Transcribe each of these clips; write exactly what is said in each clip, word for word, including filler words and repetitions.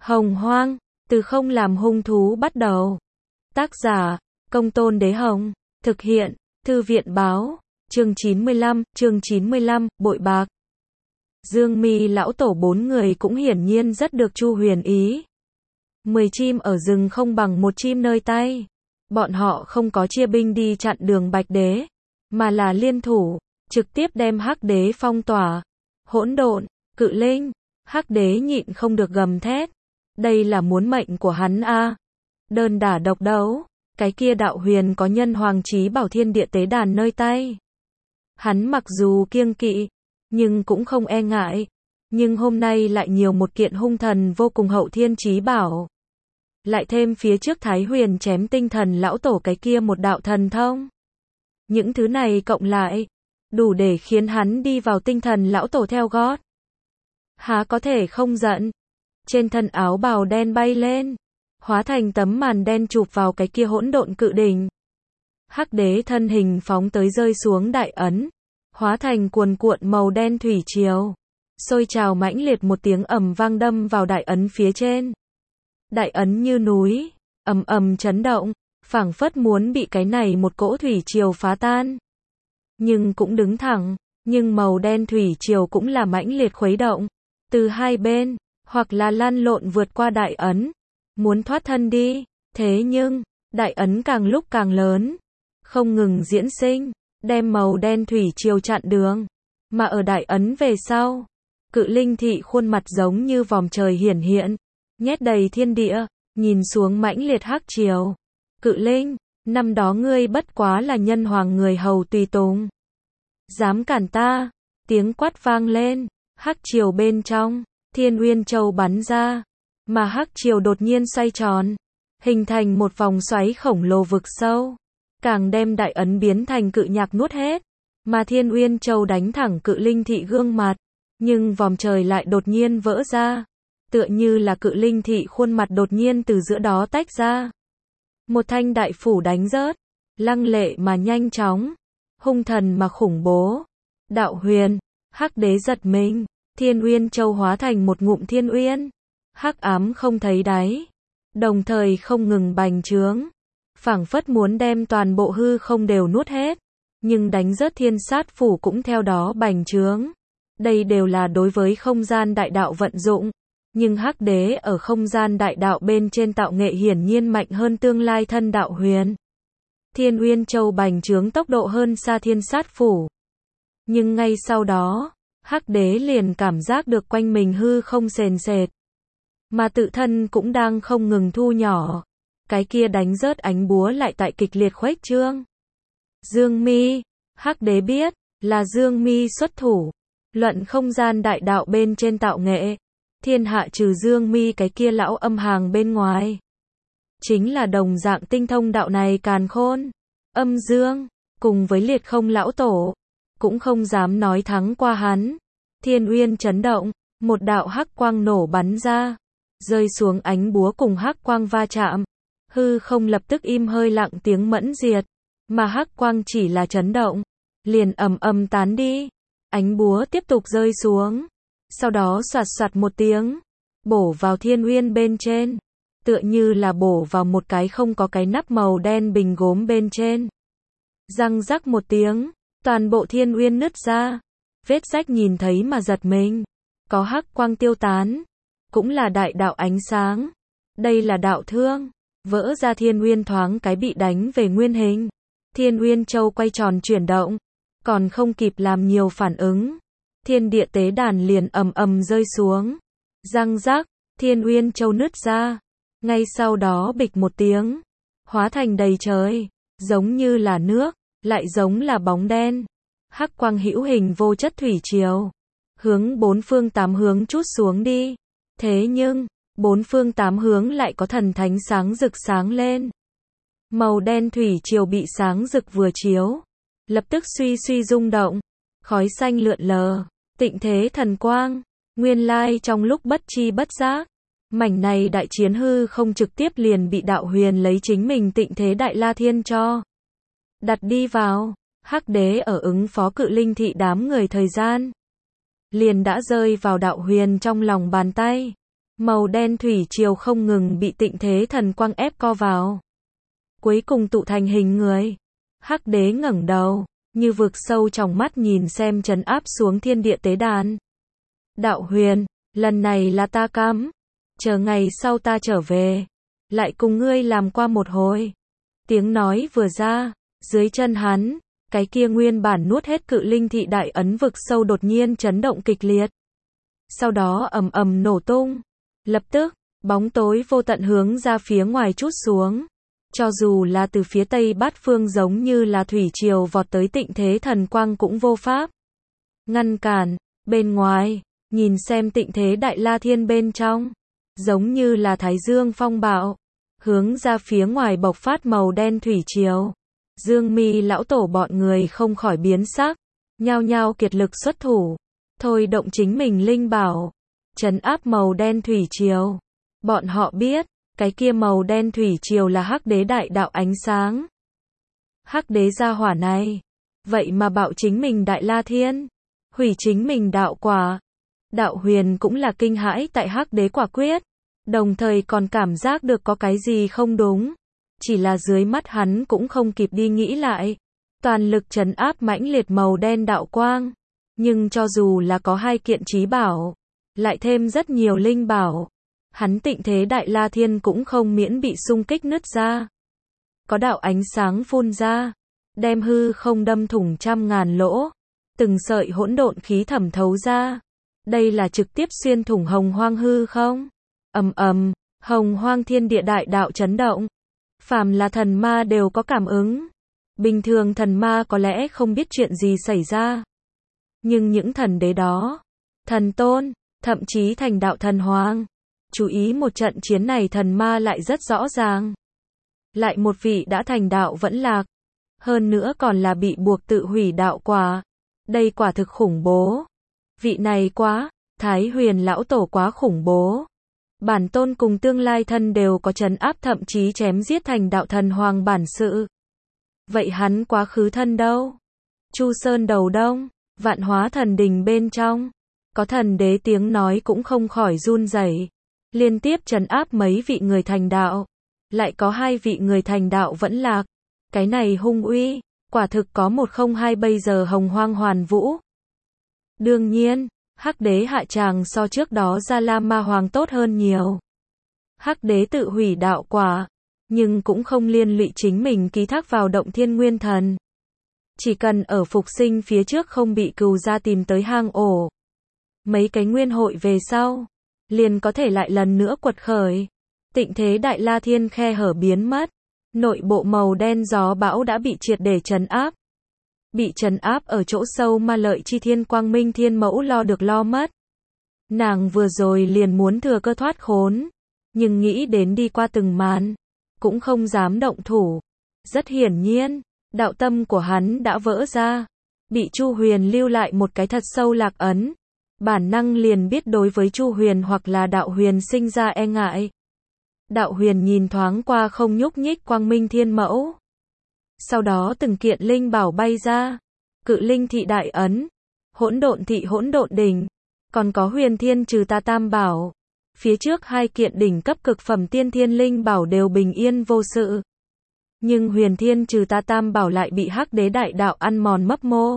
Hồng Hoang, từ không làm hung thú bắt đầu. Tác giả, Công Tôn Đế Hồng. Thực hiện, Thư viện Báo. Chương chín mươi lăm, chương chín mươi lăm, bội bạc. Dương Mi lão tổ bốn người cũng hiển nhiên rất được Chu Huyền ý. Mười chim ở rừng không bằng một chim nơi tay. Bọn họ không có chia binh đi chặn đường Bạch Đế, mà là liên thủ, trực tiếp đem Hắc Đế phong tỏa. Hỗn độn, Cự Linh, Hắc Đế nhịn không được gầm thét. Đây là muốn mệnh của hắn a. À. Đơn đả độc đấu, cái kia đạo huyền có nhân hoàng chí bảo thiên địa tế đàn nơi tay. Hắn mặc dù kiêng kỵ, nhưng cũng không e ngại. Nhưng hôm nay lại nhiều một kiện hung thần vô cùng hậu thiên chí bảo. Lại thêm phía trước Thái Huyền chém tinh thần lão tổ cái kia một đạo thần thông. Những thứ này cộng lại, đủ để khiến hắn đi vào tinh thần lão tổ theo gót. Há có thể không giận. Trên thân áo bào đen bay lên, hóa thành tấm màn đen chụp vào cái kia hỗn độn cự đỉnh. Hắc Đế thân hình phóng tới rơi xuống đại ấn, hóa thành cuồn cuộn màu đen thủy triều, sôi trào mãnh liệt một tiếng ầm vang đâm vào đại ấn phía trên. Đại ấn như núi, ầm ầm chấn động, phảng phất muốn bị cái này một cỗ thủy triều phá tan. Nhưng cũng đứng thẳng, nhưng màu đen thủy triều cũng là mãnh liệt khuấy động, từ hai bên, hoặc là lăn lộn vượt qua đại ấn, muốn thoát thân đi. Thế nhưng, đại ấn càng lúc càng lớn, không ngừng diễn sinh, đem màu đen thủy triều chặn đường. Mà ở đại ấn về sau, Cự Linh thị khuôn mặt giống như vòm trời hiển hiện, nhét đầy thiên địa, nhìn xuống mãnh liệt hắc triều. Cự Linh, năm đó ngươi bất quá là nhân hoàng người hầu tùy tùng. Dám cản ta, tiếng quát vang lên, hắc triều bên trong, Thiên Uyên Châu bắn ra, mà hắc triều đột nhiên xoay tròn, hình thành một vòng xoáy khổng lồ vực sâu, càng đem đại ấn biến thành cự nhạc nuốt hết, mà Thiên Uyên Châu đánh thẳng Cự Linh thị gương mặt, nhưng vòm trời lại đột nhiên vỡ ra, tựa như là Cự Linh thị khuôn mặt đột nhiên từ giữa đó tách ra. Một thanh đại phủ đánh rớt, lăng lệ mà nhanh chóng, hung thần mà khủng bố. Đạo huyền, Hắc Đế giật mình, Thiên Uyên Châu hóa thành một ngụm thiên uyên, hắc ám không thấy đáy, đồng thời không ngừng bành trướng, phảng phất muốn đem toàn bộ hư không đều nuốt hết, nhưng đánh rớt thiên sát phủ cũng theo đó bành trướng. Đây đều là đối với không gian đại đạo vận dụng, nhưng Hắc Đế ở không gian đại đạo bên trên tạo nghệ hiển nhiên mạnh hơn tương lai thân đạo huyền. Thiên Uyên Châu bành trướng tốc độ hơn xa thiên sát phủ. Nhưng ngay sau đó, Hắc Đế liền cảm giác được quanh mình hư không sền sệt, mà tự thân cũng đang không ngừng thu nhỏ. Cái kia đánh rớt ánh búa lại tại kịch liệt khuếch trương. Dương Mi, Hắc Đế biết, là Dương Mi xuất thủ. Luận không gian đại đạo bên trên tạo nghệ, thiên hạ trừ Dương Mi cái kia lão âm hàng bên ngoài, chính là đồng dạng tinh thông đạo này càn khôn, âm dương, cùng với liệt không lão tổ, cũng không dám nói thắng qua hắn. Thiên Uyên chấn động, một đạo hắc quang nổ bắn ra, rơi xuống ánh búa cùng hắc quang va chạm, hư không lập tức im hơi lặng tiếng mẫn diệt, mà hắc quang chỉ là chấn động, liền ầm ầm tán đi. Ánh búa tiếp tục rơi xuống, sau đó soạt soạt một tiếng, bổ vào Thiên Uyên bên trên, tựa như là bổ vào một cái không có cái nắp màu đen bình gốm bên trên. Răng rắc một tiếng, toàn bộ Thiên Uyên nứt ra, vết rách nhìn thấy mà giật mình, có hắc quang tiêu tán, cũng là đại đạo ánh sáng. Đây là đạo thương, vỡ ra Thiên Uyên thoáng cái bị đánh về nguyên hình. Thiên Uyên Châu quay tròn chuyển động, còn không kịp làm nhiều phản ứng, thiên địa tế đàn liền ầm ầm rơi xuống. Răng rắc, Thiên Uyên Châu nứt ra, ngay sau đó bịch một tiếng, hóa thành đầy trời, giống như là nước, lại giống là bóng đen. Hắc quang hữu hình vô chất thủy triều, hướng bốn phương tám hướng trút xuống đi. Thế nhưng, bốn phương tám hướng lại có thần thánh sáng rực sáng lên. Màu đen thủy triều bị sáng rực vừa chiếu, lập tức suy suy rung động, khói xanh lượn lờ, tịnh thế thần quang. Nguyên lai trong lúc bất chi bất giác, mảnh này đại chiến hư không trực tiếp liền bị đạo huyền lấy chính mình tịnh thế đại la thiên cho đặt đi vào. Hắc Đế ở ứng phó Cự Linh thị đám người thời gian, liền đã rơi vào đạo huyền trong lòng bàn tay. Màu đen thủy triều không ngừng bị tịnh thế thần quang ép co vào. Cuối cùng tụ thành hình người. Hắc đế ngẩng đầu, như vực sâu trong mắt nhìn xem trấn áp xuống thiên địa tế đàn. Đạo Huyền, lần này là ta cắm. Chờ ngày sau ta trở về. Lại cùng ngươi làm qua một hồi. Tiếng nói vừa ra, dưới chân hắn, cái kia nguyên bản nuốt hết cự linh thị đại ấn vực sâu đột nhiên chấn động kịch liệt. Sau đó ầm ầm nổ tung. Lập tức, bóng tối vô tận hướng ra phía ngoài trút xuống. Cho dù là từ phía tây bát phương giống như là thủy triều vọt tới tịnh thế thần quang cũng vô pháp ngăn cản. Bên ngoài, nhìn xem tịnh thế đại la thiên bên trong, giống như là thái dương phong bạo, hướng ra phía ngoài bộc phát màu đen thủy triều. Dương Mi lão tổ bọn người không khỏi biến sắc, nhao nhao kiệt lực xuất thủ, thôi động chính mình linh bảo, trấn áp màu đen thủy triều. Bọn họ biết, cái kia màu đen thủy triều là Hắc đế đại đạo ánh sáng. Hắc đế gia hỏa này, vậy mà bạo chính mình đại la thiên, hủy chính mình đạo quả. Đạo Huyền cũng là kinh hãi tại Hắc đế quả quyết, đồng thời còn cảm giác được có cái gì không đúng. Chỉ là dưới mắt hắn cũng không kịp đi nghĩ lại, toàn lực trấn áp mãnh liệt màu đen đạo quang. Nhưng cho dù là có hai kiện chí bảo, lại thêm rất nhiều linh bảo, hắn tịnh thế đại la thiên cũng không miễn bị xung kích nứt ra. Có đạo ánh sáng phun ra, đem hư không đâm thủng trăm ngàn lỗ, từng sợi hỗn độn khí thẩm thấu ra. Đây là trực tiếp xuyên thủng hồng hoang hư không? Ầm ầm, hồng hoang thiên địa đại đạo chấn động. Phàm là thần ma đều có cảm ứng. Bình thường thần ma có lẽ không biết chuyện gì xảy ra. Nhưng những thần đế đó, thần tôn, thậm chí thành đạo thần hoàng, chú ý một trận chiến này thần ma lại rất rõ ràng. Lại một vị đã thành đạo vẫn lạc. Hơn nữa còn là bị buộc tự hủy đạo quả. Đây quả thực khủng bố. Vị này quá, Thái Huyền lão tổ quá khủng bố. Bản tôn cùng tương lai thân đều có trấn áp thậm chí chém giết thành đạo thần hoàng bản sự. Vậy hắn quá khứ thân đâu? Chu Sơn đầu đông, vạn hóa thần đình bên trong. Có thần đế tiếng nói cũng không khỏi run rẩy. Liên tiếp trấn áp mấy vị người thành đạo. Lại có hai vị người thành đạo vẫn lạc. Cái này hung uy, quả thực có một không hai bây giờ hồng hoang hoàn vũ. Đương nhiên, Hắc đế hạ tràng so trước đó Gia La Ma Hoàng tốt hơn nhiều. Hắc đế tự hủy đạo quả, nhưng cũng không liên lụy chính mình ký thác vào động thiên nguyên thần. Chỉ cần ở phục sinh phía trước không bị cừu gia tìm tới hang ổ. Mấy cái nguyên hội về sau, liền có thể lại lần nữa quật khởi. Tịnh thế đại la thiên khe hở biến mất. Nội bộ màu đen gió bão đã bị triệt để trấn áp. Bị trấn áp ở chỗ sâu ma lợi chi thiên quang minh thiên mẫu lo được lo mất. Nàng vừa rồi liền muốn thừa cơ thoát khốn, nhưng nghĩ đến đi qua từng màn, cũng không dám động thủ. Rất hiển nhiên, đạo tâm của hắn đã vỡ ra, bị Chu Huyền lưu lại một cái thật sâu lạc ấn. Bản năng liền biết đối với Chu Huyền hoặc là Đạo Huyền sinh ra e ngại. Đạo Huyền nhìn thoáng qua không nhúc nhích quang minh thiên mẫu. Sau đó từng kiện linh bảo bay ra, cự linh thị đại ấn, hỗn độn thị hỗn độn đỉnh, còn có huyền thiên trừ ta tam bảo. Phía trước hai kiện đỉnh cấp cực phẩm tiên thiên linh bảo đều bình yên vô sự. Nhưng huyền thiên trừ ta tam bảo lại bị Hắc đế đại đạo ăn mòn mấp mô.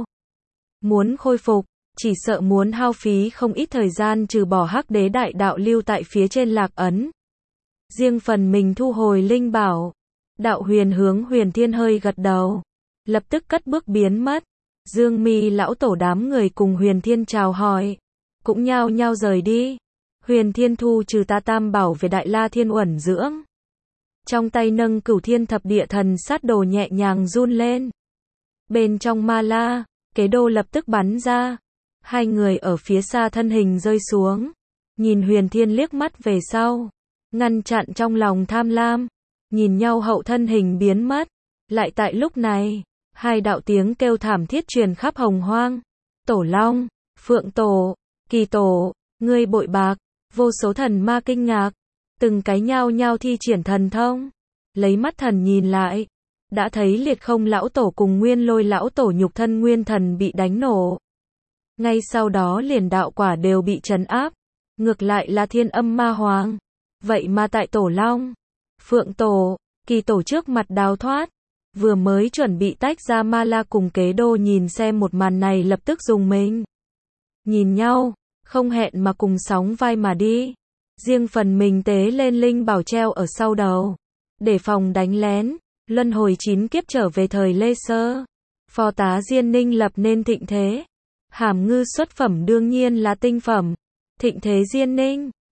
Muốn khôi phục, chỉ sợ muốn hao phí không ít thời gian trừ bỏ Hắc đế đại đạo lưu tại phía trên lạc ấn. Riêng phần mình thu hồi linh bảo. Đạo Huyền hướng Huyền Thiên hơi gật đầu, lập tức cất bước biến mất. Dương Mi lão tổ đám người cùng Huyền Thiên chào hỏi, cũng nhao nhao rời đi. Huyền Thiên thu trừ ta tam bảo về Đại La Thiên uẩn dưỡng. Trong tay nâng Cửu Thiên thập địa thần sát đồ nhẹ nhàng run lên. Bên trong ma la, kế đô lập tức bắn ra. Hai người ở phía xa thân hình rơi xuống, nhìn Huyền Thiên liếc mắt về sau, ngăn chặn trong lòng tham lam. Nhìn nhau hậu thân hình biến mất. Lại tại lúc này, hai đạo tiếng kêu thảm thiết truyền khắp hồng hoang. Tổ Long, Phượng Tổ, Kỳ Tổ, ngươi bội bạc. Vô số thần ma kinh ngạc, từng cái nhao nhao thi triển thần thông. Lấy mắt thần nhìn lại, đã thấy Liệt Không lão tổ cùng Nguyên Lôi lão tổ nhục thân nguyên thần bị đánh nổ. Ngay sau đó liền đạo quả đều bị trấn áp. ngược lại là Thiên Âm Ma Hoàng. Vậy mà tại Tổ Long, Phượng Tổ, Kỳ Tổ trước mặt đào thoát, vừa mới chuẩn bị tách ra Ma La cùng Kế Đô nhìn xem một màn này lập tức dùng mình. Nhìn nhau, không hẹn mà cùng sóng vai mà đi. Riêng phần mình tế lên linh bảo treo ở sau đầu, để phòng đánh lén. Luân hồi chín kiếp trở về thời Lê Sơ, phò tá Diên Ninh lập nên thịnh thế. Hàm Ngư xuất phẩm đương nhiên là tinh phẩm. Thịnh thế Diên Ninh